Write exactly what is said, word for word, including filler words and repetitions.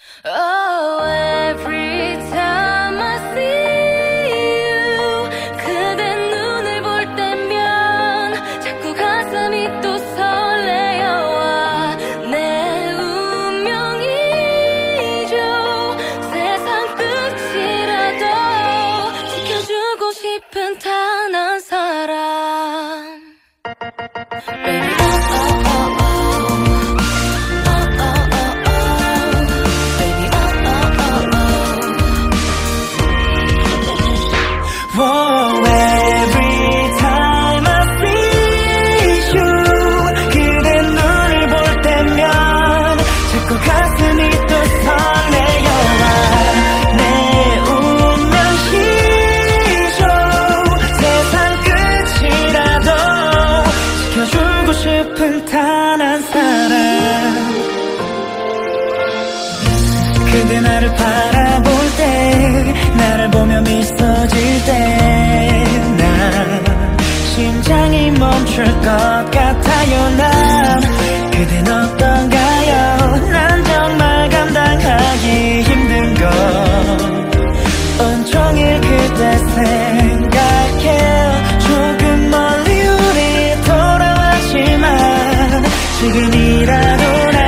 Oh, every time I see you, 그대 눈을 볼 때면 자꾸 가슴이 또 설레어와 내 운명이죠. 세상 끝이라도 지켜주고 싶은 단 한 사람. Baby, oh, oh, oh, oh. Whoa, every time I see you, 그대 눈을 볼 때면 자꾸 가슴이 또 설레어와 내 운명이죠. 세상 끝이라도 지켜주고 싶은 단 한 사람. 그대 나를 바라볼 때, 나를 보며 미소질 때 난 심장이 멈출 것 같아요. 난 그댄 어떤가요? 난 정말 감당하기 힘든 걸 온종일 그대 생각해. 조금 멀리 우리 돌아왔지만 지금이라도